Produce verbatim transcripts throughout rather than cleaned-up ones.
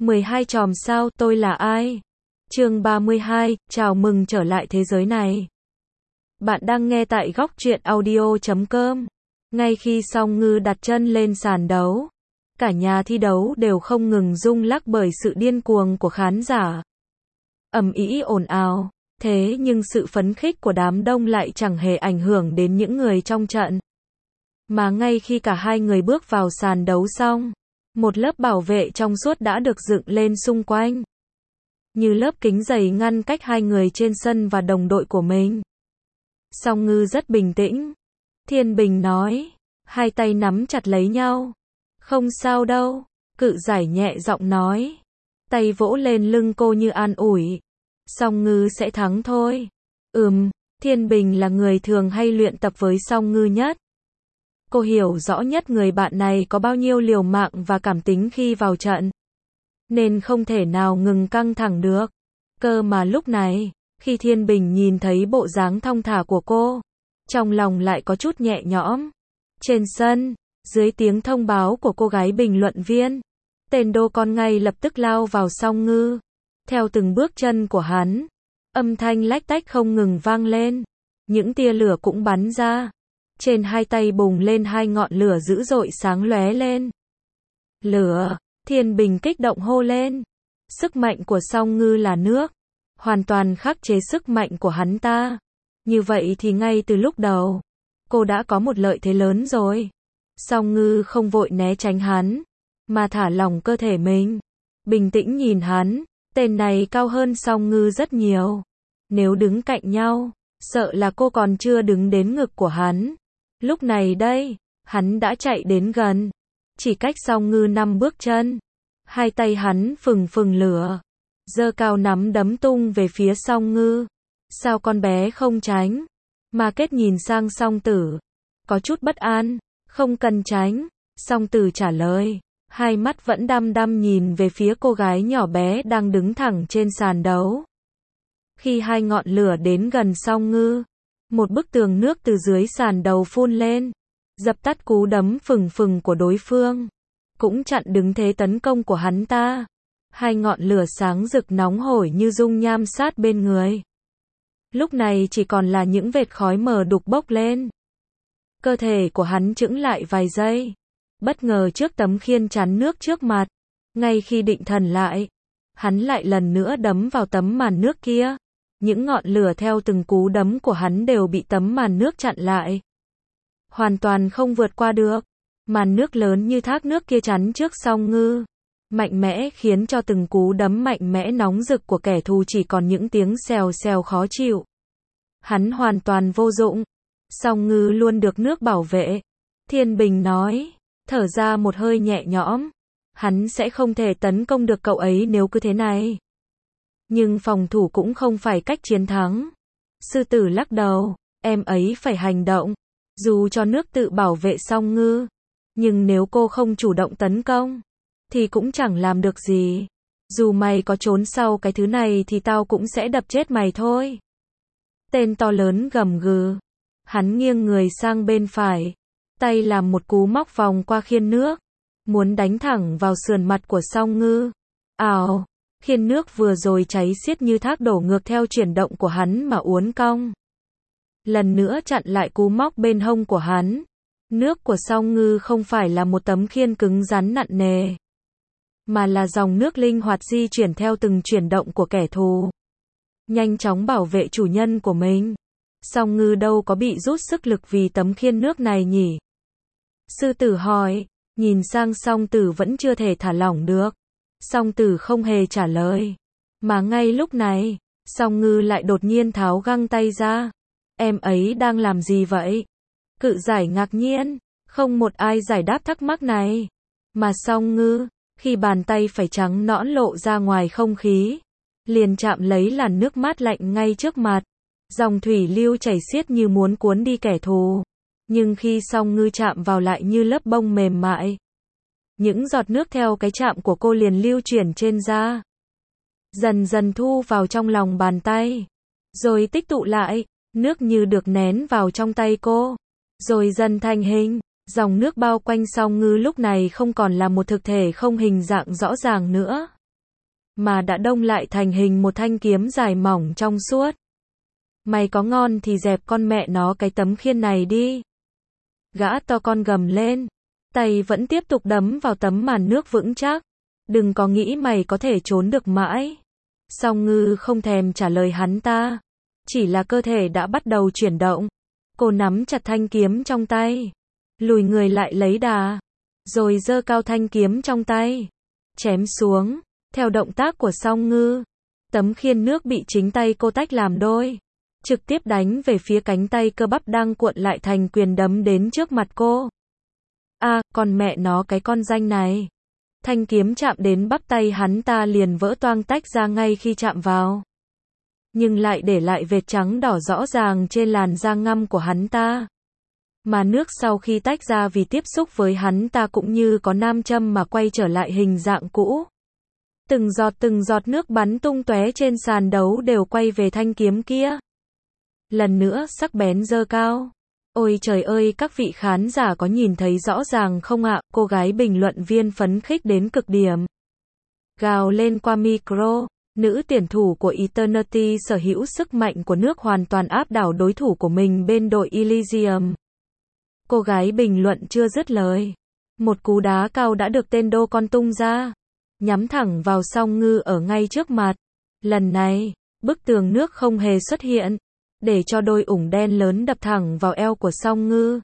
mười hai chòm sao, tôi là ai? Chương ba mươi hai, chào mừng trở lại thế giới này. Bạn đang nghe tại góc truyện audio chấm com. Ngay khi Song Ngư đặt chân lên sàn đấu, cả nhà thi đấu đều không ngừng rung lắc bởi sự điên cuồng của khán giả. Ầm ĩ ồn ào, thế nhưng sự phấn khích của đám đông lại chẳng hề ảnh hưởng đến những người trong trận. Mà ngay khi cả hai người bước vào sàn đấu xong, một lớp bảo vệ trong suốt đã được dựng lên xung quanh, như lớp kính dày ngăn cách hai người trên sân và đồng đội của mình. Song Ngư rất bình tĩnh. Thiên Bình nói, hai tay nắm chặt lấy nhau. Không sao đâu, Cự Giải nhẹ giọng nói, tay vỗ lên lưng cô như an ủi. Song Ngư sẽ thắng thôi. Ừm, Thiên Bình là người thường hay luyện tập với Song Ngư nhất. Cô hiểu rõ nhất người bạn này có bao nhiêu liều mạng và cảm tính khi vào trận, nên không thể nào ngừng căng thẳng được. Cơ mà lúc này, khi Thiên Bình nhìn thấy bộ dáng thong thả của cô, trong lòng lại có chút nhẹ nhõm. Trên sân, dưới tiếng thông báo của cô gái bình luận viên, tên Đô Con ngay lập tức lao vào Song Ngư. Theo từng bước chân của hắn, âm thanh lách tách không ngừng vang lên, những tia lửa cũng bắn ra. Trên hai tay bùng lên hai ngọn lửa dữ dội sáng lóe lên. Lửa, Thiên Bình kích động hô lên. Sức mạnh của Song Ngư là nước, hoàn toàn khắc chế sức mạnh của hắn ta. Như vậy thì ngay từ lúc đầu, cô đã có một lợi thế lớn rồi. Song Ngư không vội né tránh hắn, mà thả lỏng cơ thể mình, bình tĩnh nhìn hắn. Tên này cao hơn Song Ngư rất nhiều. Nếu đứng cạnh nhau, sợ là cô còn chưa đứng đến ngực của hắn. Lúc này đây, hắn đã chạy đến gần, chỉ cách Song Ngư năm bước chân. Hai tay hắn phừng phừng lửa, giơ cao nắm đấm tung về phía Song Ngư. Sao con bé không tránh? Ma Kết nhìn sang Song Tử, có chút bất an. Không cần tránh, Song Tử trả lời, hai mắt vẫn đăm đăm nhìn về phía cô gái nhỏ bé đang đứng thẳng trên sàn đấu. Khi hai ngọn lửa đến gần Song Ngư, một bức tường nước từ dưới sàn đấu phun lên, dập tắt cú đấm phừng phừng của đối phương, cũng chặn đứng thế tấn công của hắn ta. Hai ngọn lửa sáng rực nóng hổi như dung nham sát bên người. Lúc này chỉ còn là những vệt khói mờ đục bốc lên. Cơ thể của hắn chững lại vài giây, bất ngờ trước tấm khiên chắn nước trước mặt. Ngay khi định thần lại, hắn lại lần nữa đấm vào tấm màn nước kia. Những ngọn lửa theo từng cú đấm của hắn đều bị tấm màn nước chặn lại, hoàn toàn không vượt qua được. Màn nước lớn như thác nước kia chắn trước Song Ngư, mạnh mẽ khiến cho từng cú đấm mạnh mẽ nóng rực của kẻ thù chỉ còn những tiếng xèo xèo khó chịu. Hắn hoàn toàn vô dụng. Song Ngư luôn được nước bảo vệ. Thiên Bình nói, thở ra một hơi nhẹ nhõm. Hắn sẽ không thể tấn công được cậu ấy nếu cứ thế này. Nhưng phòng thủ cũng không phải cách chiến thắng. Sư Tử lắc đầu, em ấy phải hành động. Dù cho nước tự bảo vệ Song Ngư, nhưng nếu cô không chủ động tấn công, thì cũng chẳng làm được gì. Dù mày có trốn sau cái thứ này thì tao cũng sẽ đập chết mày thôi. Tên to lớn gầm gừ. Hắn nghiêng người sang bên phải, tay làm một cú móc vòng qua khiên nước, muốn đánh thẳng vào sườn mặt của Song Ngư. Ào, khiên nước vừa rồi cháy xiết như thác đổ ngược theo chuyển động của hắn mà uốn cong. Lần nữa chặn lại cú móc bên hông của hắn. Nước của Song Ngư không phải là một tấm khiên cứng rắn nặng nề, mà là dòng nước linh hoạt di chuyển theo từng chuyển động của kẻ thù, nhanh chóng bảo vệ chủ nhân của mình. Song Ngư đâu có bị rút sức lực vì tấm khiên nước này nhỉ? Sư Tử hỏi, nhìn sang Song Tử vẫn chưa thể thả lỏng được. Song Tử không hề trả lời, mà ngay lúc này, Song Ngư lại đột nhiên tháo găng tay ra. Em ấy đang làm gì vậy? Cự Giải ngạc nhiên, không một ai giải đáp thắc mắc này. Mà Song Ngư, khi bàn tay phải trắng nõn lộ ra ngoài không khí, liền chạm lấy làn nước mát lạnh ngay trước mặt. Dòng thủy lưu chảy xiết như muốn cuốn đi kẻ thù. Nhưng khi Song Ngư chạm vào lại như lớp bông mềm mại. Những giọt nước theo cái chạm của cô liền lưu chuyển trên da, dần dần thu vào trong lòng bàn tay, rồi tích tụ lại. Nước như được nén vào trong tay cô, rồi dần thành hình. Dòng nước bao quanh Song Ngư lúc này không còn là một thực thể không hình dạng rõ ràng nữa. mà đã đông lại thành hình một thanh kiếm dài mỏng trong suốt. Mày có ngon thì dẹp con mẹ nó cái tấm khiên này đi. Gã to con gầm lên, tay vẫn tiếp tục đấm vào tấm màn nước vững chắc. Đừng có nghĩ mày có thể trốn được mãi. Song Ngư không thèm trả lời hắn ta, chỉ là cơ thể đã bắt đầu chuyển động. Cô nắm chặt thanh kiếm trong tay, lùi người lại lấy đà, rồi giơ cao thanh kiếm trong tay, chém xuống. Theo động tác của Song Ngư, tấm khiên nước bị chính tay cô tách làm đôi, trực tiếp đánh về phía cánh tay cơ bắp đang cuộn lại thành quyền đấm đến trước mặt cô. A, à, còn mẹ nó cái con danh này. Thanh kiếm chạm đến bắp tay hắn ta liền vỡ toang tách ra ngay khi chạm vào, nhưng lại để lại vệt trắng đỏ rõ ràng trên làn da ngăm của hắn ta. Mà nước sau khi tách ra vì tiếp xúc với hắn ta cũng như có nam châm mà quay trở lại hình dạng cũ. Từng giọt từng giọt nước bắn tung tóe trên sàn đấu đều quay về thanh kiếm kia. Lần nữa sắc bén giơ cao. Ôi trời ơi, các vị khán giả có nhìn thấy rõ ràng không ạ? Cô gái bình luận viên phấn khích đến cực điểm, gào lên qua micro. Nữ tuyển thủ của Eternity sở hữu sức mạnh của nước hoàn toàn áp đảo đối thủ của mình bên đội Elysium. Cô gái bình luận chưa dứt lời, một cú đá cao đã được tên đô con tung ra, nhắm thẳng vào Song Ngư ở ngay trước mặt. Lần này, bức tường nước không hề xuất hiện, để cho đôi ủng đen lớn đập thẳng vào eo của Song Ngư.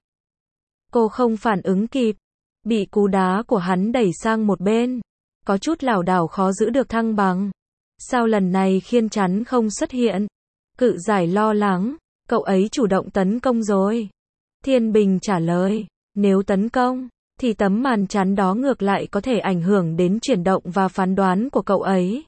Cô không phản ứng kịp, bị cú đá của hắn đẩy sang một bên, có chút lảo đảo khó giữ được thăng bằng. Sao lần này khiên chắn không xuất hiện? Cự giải lo lắng, cậu ấy chủ động tấn công rồi. Thiên Bình trả lời, nếu tấn công, thì tấm màn chắn đó ngược lại có thể ảnh hưởng đến chuyển động và phán đoán của cậu ấy.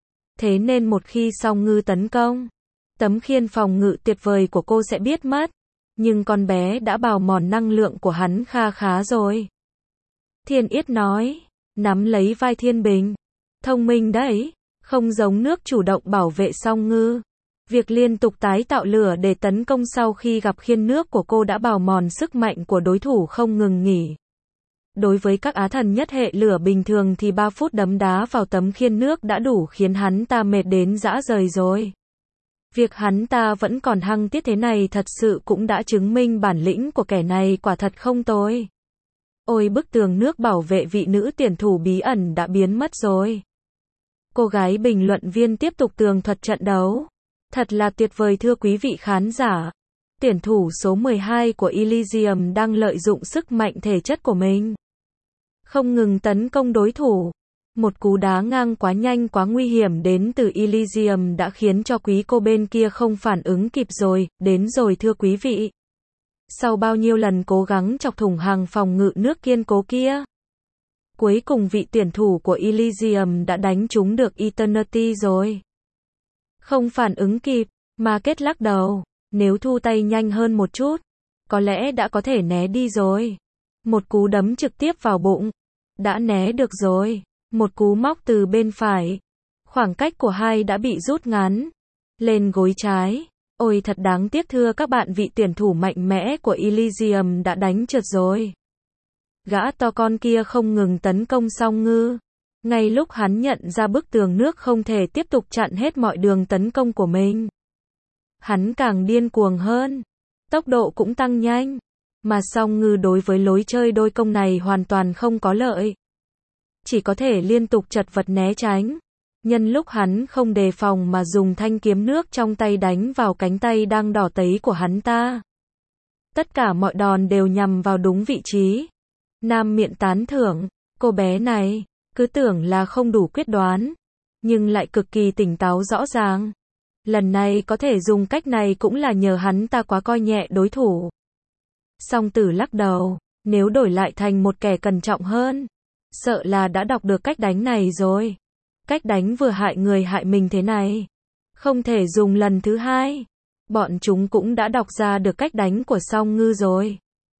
Thế nên một khi Song Ngư tấn công, tấm khiên phòng ngự tuyệt vời của cô sẽ biết mất. Nhưng con bé đã bào mòn năng lượng của hắn kha khá rồi. Thiên Yết nói, nắm lấy vai Thiên Bình. Thông minh đấy, không giống nước chủ động bảo vệ Song Ngư. Việc liên tục tái tạo lửa để tấn công sau khi gặp khiên nước của cô đã bào mòn sức mạnh của đối thủ không ngừng nghỉ. Đối với các á thần nhất hệ lửa bình thường thì ba phút đấm đá vào tấm khiên nước đã đủ khiến hắn ta mệt đến rã rời rồi. Việc hắn ta vẫn còn hăng tiết thế này thật sự cũng đã chứng minh bản lĩnh của kẻ này quả thật không tồi. Ôi, bức tường nước bảo vệ vị nữ tuyển thủ bí ẩn đã biến mất rồi. Cô gái bình luận viên tiếp tục tường thuật trận đấu. Thật là tuyệt vời thưa quý vị khán giả. Tuyển thủ số mười hai của Elysium đang lợi dụng sức mạnh thể chất của mình, không ngừng tấn công đối thủ. Một cú đá ngang quá nhanh quá nguy hiểm đến từ Elysium đã khiến cho quý cô bên kia không phản ứng kịp rồi, đến rồi thưa quý vị. Sau bao nhiêu lần cố gắng chọc thủng hàng phòng ngự nước kiên cố kia, cuối cùng vị tuyển thủ của Elysium đã đánh trúng được Eternity rồi. Không phản ứng kịp, mà kết lắc đầu, nếu thu tay nhanh hơn một chút, có lẽ đã có thể né đi rồi. Một cú đấm trực tiếp vào bụng, đã né được rồi. Một cú móc từ bên phải, khoảng cách của hai đã bị rút ngắn. Lên gối trái, ôi thật đáng tiếc thưa các bạn, vị tuyển thủ mạnh mẽ của Elysium đã đánh trượt rồi. Gã to con kia không ngừng tấn công Song Ngư. Ngay lúc hắn nhận ra bức tường nước không thể tiếp tục chặn hết mọi đường tấn công của mình, hắn càng điên cuồng hơn, tốc độ cũng tăng nhanh. Mà Song Ngư đối với lối chơi đôi công này hoàn toàn không có lợi, chỉ có thể liên tục chật vật né tránh. Nhân lúc hắn không đề phòng mà dùng thanh kiếm nước trong tay đánh vào cánh tay đang đỏ tấy của hắn ta. Tất cả mọi đòn đều nhằm vào đúng vị trí. Nam miệng tán thưởng, cô bé này, cứ tưởng là không đủ quyết đoán, nhưng lại cực kỳ tỉnh táo rõ ràng. Lần này có thể dùng cách này cũng là nhờ hắn ta quá coi nhẹ đối thủ. Song Tử lắc đầu, nếu đổi lại thành một kẻ cẩn trọng hơn, sợ là đã đọc được cách đánh này rồi. Cách đánh vừa hại người hại mình thế này, không thể dùng lần thứ hai. Bọn chúng cũng đã đọc ra được cách đánh của Song Ngư rồi.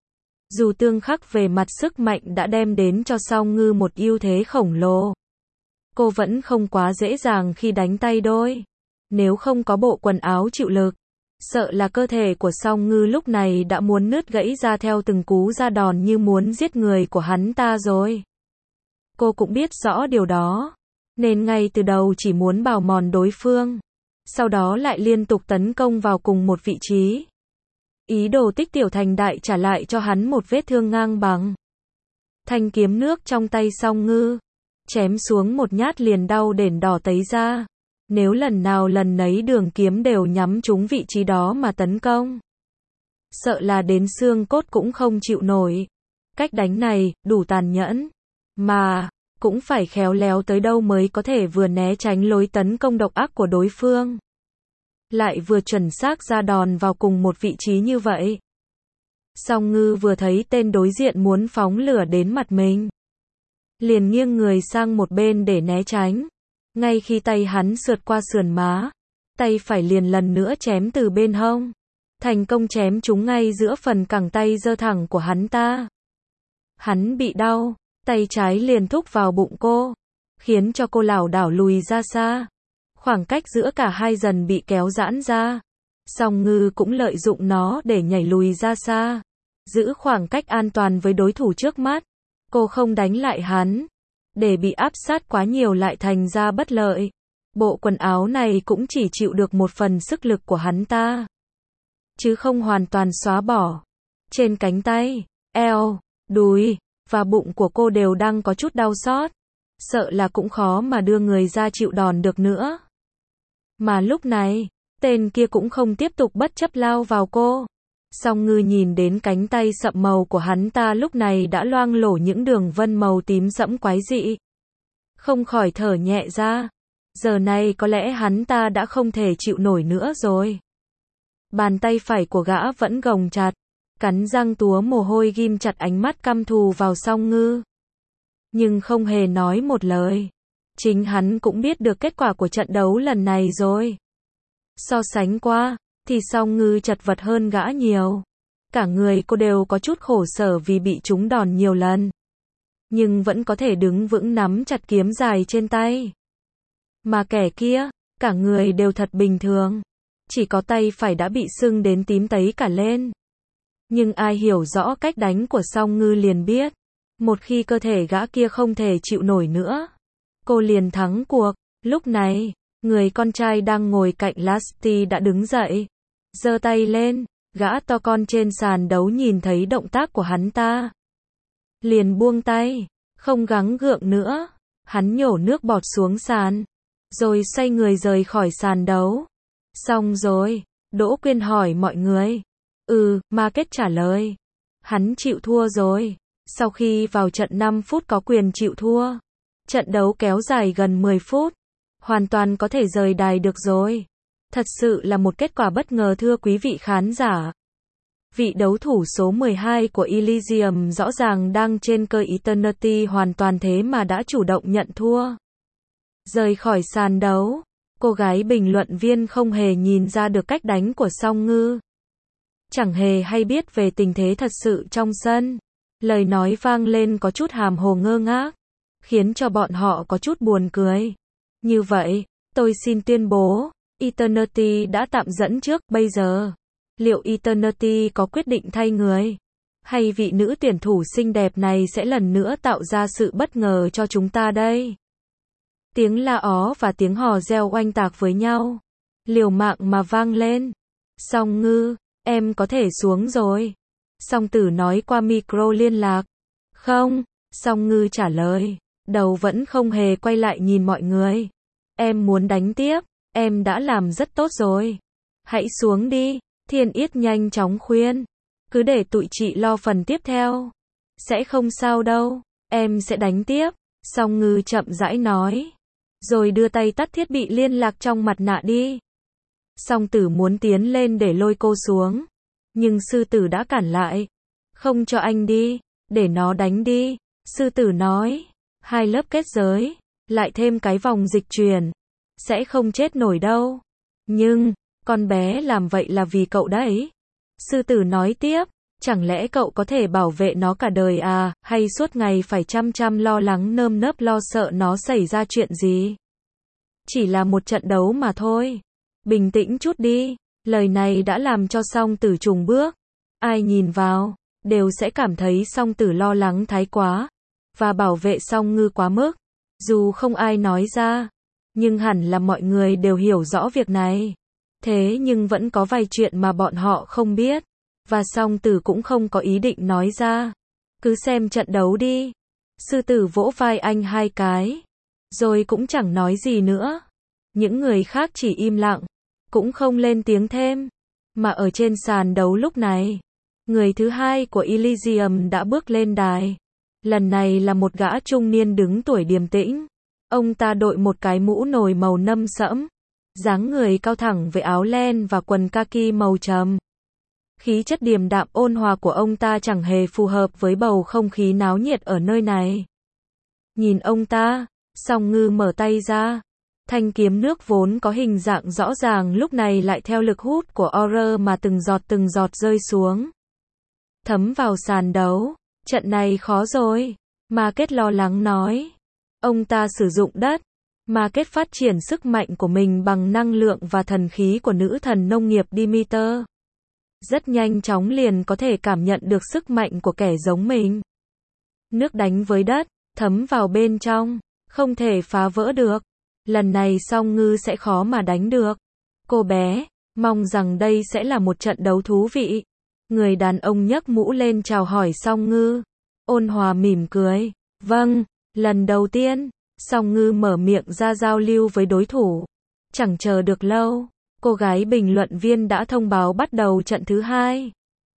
Dù tương khắc về mặt sức mạnh đã đem đến cho Song Ngư một ưu thế khổng lồ, cô vẫn không quá dễ dàng khi đánh tay đôi. Nếu không có bộ quần áo chịu lực, sợ là cơ thể của Song Ngư lúc này đã muốn nứt gãy ra theo từng cú ra đòn như muốn giết người của hắn ta rồi. Cô cũng biết rõ điều đó, nên ngay từ đầu chỉ muốn bào mòn đối phương, sau đó lại liên tục tấn công vào cùng một vị trí. Ý đồ tích tiểu thành đại trả lại cho hắn một vết thương ngang bằng. Thanh kiếm nước trong tay Song Ngư, chém xuống một nhát liền đau đền đỏ tấy ra. Nếu lần nào lần nấy đường kiếm đều nhắm trúng vị trí đó mà tấn công, sợ là đến xương cốt cũng không chịu nổi. Cách đánh này, đủ tàn nhẫn. Mà, cũng phải khéo léo tới đâu mới có thể vừa né tránh lối tấn công độc ác của đối phương, lại vừa chuẩn xác ra đòn vào cùng một vị trí như vậy. Song Ngư vừa thấy tên đối diện muốn phóng lửa đến mặt mình, liền nghiêng người sang một bên để né tránh. Ngay khi tay hắn sượt qua sườn má, tay phải liền lần nữa chém từ bên hông, thành công chém trúng ngay giữa phần cẳng tay giơ thẳng của hắn ta. Hắn bị đau, tay trái liền thúc vào bụng cô, khiến cho cô lảo đảo lùi ra xa. Khoảng cách giữa cả hai dần bị kéo giãn ra. Song Ngư cũng lợi dụng nó để nhảy lùi ra xa, giữ khoảng cách an toàn với đối thủ trước mắt. Cô không đánh lại hắn, để bị áp sát quá nhiều lại thành ra bất lợi. Bộ quần áo này cũng chỉ chịu được một phần sức lực của hắn ta, chứ không hoàn toàn xóa bỏ. Trên cánh tay, eo, đùi và bụng của cô đều đang có chút đau xót, sợ là cũng khó mà đưa người ra chịu đòn được nữa. Mà lúc này, tên kia cũng không tiếp tục bất chấp lao vào cô. Song Ngư nhìn đến cánh tay sậm màu của hắn ta lúc này đã loang lổ những đường vân màu tím sẫm quái dị, không khỏi thở nhẹ ra. Giờ này có lẽ hắn ta đã không thể chịu nổi nữa rồi. Bàn tay phải của gã vẫn gồng chặt, cắn răng túa mồ hôi ghim chặt ánh mắt căm thù vào Song Ngư, nhưng không hề nói một lời. Chính hắn cũng biết được kết quả của trận đấu lần này rồi. So sánh qua, thì Song Ngư chật vật hơn gã nhiều. Cả người cô đều có chút khổ sở vì bị trúng đòn nhiều lần, nhưng vẫn có thể đứng vững nắm chặt kiếm dài trên tay. Mà kẻ kia, cả người đều thật bình thường, chỉ có tay phải đã bị sưng đến tím tấy cả lên. Nhưng ai hiểu rõ cách đánh của Song Ngư liền biết, một khi cơ thể gã kia không thể chịu nổi nữa, cô liền thắng cuộc. Lúc này, người con trai đang ngồi cạnh Lasty đã đứng dậy, giơ tay lên. Gã to con trên sàn đấu nhìn thấy động tác của hắn ta, liền buông tay, không gắng gượng nữa. Hắn nhổ nước bọt xuống sàn, rồi xoay người rời khỏi sàn đấu. Xong rồi, Đỗ Quyên hỏi mọi người. Ừ, Market trả lời. Hắn chịu thua rồi. Sau khi vào trận năm phút có quyền chịu thua. Trận đấu kéo dài gần mười phút. Hoàn toàn có thể rời đài được rồi. Thật sự là một kết quả bất ngờ thưa quý vị khán giả. Vị đấu thủ số mười hai của Elysium rõ ràng đang trên cơ Eternity hoàn toàn thế mà đã chủ động nhận thua. Rời khỏi sàn đấu, cô gái bình luận viên không hề nhìn ra được cách đánh của Song Ngư. Chẳng hề hay biết về tình thế thật sự trong sân. Lời nói vang lên có chút hàm hồ ngơ ngác, khiến cho bọn họ có chút buồn cười. Như vậy, tôi xin tuyên bố, Eternity đã tạm dẫn trước. Bây giờ, liệu Eternity có quyết định thay người? Hay vị nữ tuyển thủ xinh đẹp này sẽ lần nữa tạo ra sự bất ngờ cho chúng ta đây? Tiếng la ó và tiếng hò reo oanh tạc với nhau, liều mạng mà vang lên. Song Ngư, em có thể xuống rồi. Song Tử nói qua micro liên lạc. Không, Song Ngư trả lời, đầu vẫn không hề quay lại nhìn mọi người. Em muốn đánh tiếp, em đã làm rất tốt rồi. Hãy xuống đi, Thiên Yết nhanh chóng khuyên. Cứ để tụi chị lo phần tiếp theo. Sẽ không sao đâu, em sẽ đánh tiếp. Song Ngư chậm rãi nói, rồi đưa tay tắt thiết bị liên lạc trong mặt nạ đi. Song Tử muốn tiến lên để lôi cô xuống, nhưng sư tử đã cản lại. Không cho anh đi, để nó đánh đi. Sư tử nói, hai lớp kết giới, lại thêm cái vòng dịch chuyển, sẽ không chết nổi đâu. Nhưng, con bé làm vậy là vì cậu đấy. Sư tử nói tiếp, chẳng lẽ cậu có thể bảo vệ nó cả đời à, hay suốt ngày phải chăm chăm lo lắng nơm nớp lo sợ nó xảy ra chuyện gì? Chỉ là một trận đấu mà thôi. Bình tĩnh chút đi. Lời này đã làm cho Song Tử chùng bước. Ai nhìn vào, đều sẽ cảm thấy Song Tử lo lắng thái quá, và bảo vệ Song Ngư quá mức. Dù không ai nói ra, nhưng hẳn là mọi người đều hiểu rõ việc này. Thế nhưng vẫn có vài chuyện mà bọn họ không biết, và song tử cũng không có ý định nói ra. Cứ xem trận đấu đi. Sư tử vỗ vai anh hai cái, rồi cũng chẳng nói gì nữa. Những người khác chỉ im lặng, cũng không lên tiếng thêm. Mà ở trên sàn đấu lúc này, người thứ hai của Elysium đã bước lên đài. Lần này là một gã trung niên đứng tuổi điềm tĩnh. Ông ta đội một cái mũ nồi màu nâu sẫm, dáng người cao thẳng với áo len và quần kaki màu trầm. Khí chất điềm đạm ôn hòa của ông ta chẳng hề phù hợp với bầu không khí náo nhiệt ở nơi này. Nhìn ông ta, Song Ngư mở tay ra. Thanh kiếm nước vốn có hình dạng rõ ràng lúc này lại theo lực hút của aura mà từng giọt từng giọt rơi xuống. Thấm vào sàn đấu. Trận này khó rồi. Ma Kết lo lắng nói. Ông ta sử dụng đất. Ma Kết phát triển sức mạnh của mình bằng năng lượng và thần khí của nữ thần nông nghiệp Demeter. Rất nhanh chóng liền có thể cảm nhận được sức mạnh của kẻ giống mình. Nước đánh với đất, thấm vào bên trong, không thể phá vỡ được. Lần này Song Ngư sẽ khó mà đánh được. Cô bé, mong rằng đây sẽ là một trận đấu thú vị. Người đàn ông nhấc mũ lên chào hỏi Song Ngư. Ôn hòa mỉm cười. Vâng, lần đầu tiên, Song Ngư mở miệng ra giao lưu với đối thủ. Chẳng chờ được lâu, cô gái bình luận viên đã thông báo bắt đầu trận thứ hai.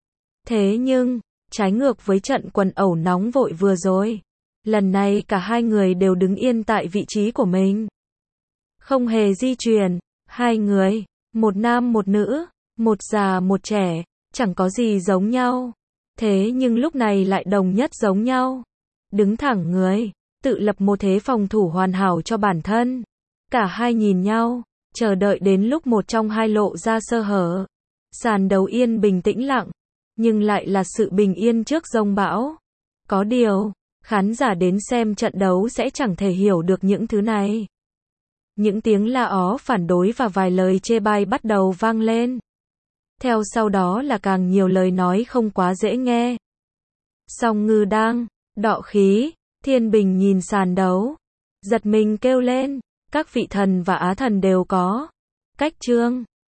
Thế nhưng, trái ngược với trận quần ẩu nóng vội vừa rồi, lần này cả hai người đều đứng yên tại vị trí của mình. Không hề di chuyển, hai người, một nam một nữ, một già một trẻ, chẳng có gì giống nhau. Thế nhưng lúc này lại đồng nhất giống nhau. Đứng thẳng người, tự lập một thế phòng thủ hoàn hảo cho bản thân. Cả hai nhìn nhau, chờ đợi đến lúc một trong hai lộ ra sơ hở. Sàn đấu yên bình tĩnh lặng, nhưng lại là sự bình yên trước giông bão. Có điều, khán giả đến xem trận đấu sẽ chẳng thể hiểu được những thứ này. Những tiếng la ó phản đối và vài lời chê bai bắt đầu vang lên. Theo sau đó là càng nhiều lời nói không quá dễ nghe. Song Ngư đang đọ khí, Thiên Bình nhìn sàn đấu, giật mình kêu lên, các vị thần và á thần đều có cách trương.